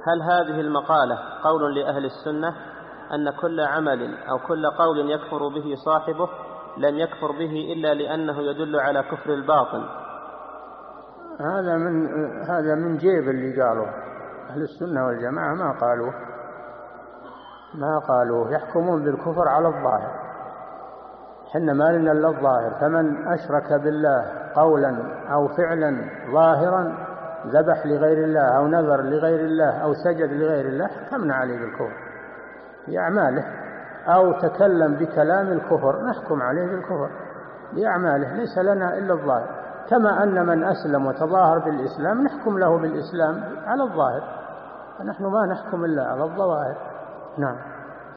هل هذه المقالة قول لأهل السنة أن كل عمل أو كل قول يكفر به صاحبه لم يكفر به إلا لأنه يدل على كفر الباطن؟ هذا من جيب اللي قالوا. أهل السنة والجماعة ما قالوا يحكمون بالكفر على الظاهر. حنا ما لنا إلا الظاهر، فمن أشرك بالله قولا أو فعلا ظاهرا، ذبح لغير الله أو نذر لغير الله أو سجد لغير الله، حكمنا عليه بالكفر بأعماله، أو تكلم بكلام الكفر نحكم عليه بالكفر بأعماله، ليس لنا إلا الظاهر. كما أن من أسلم وتظاهر بالإسلام نحكم له بالإسلام على الظاهر، نحن ما نحكم إلا على الظواهر. نعم.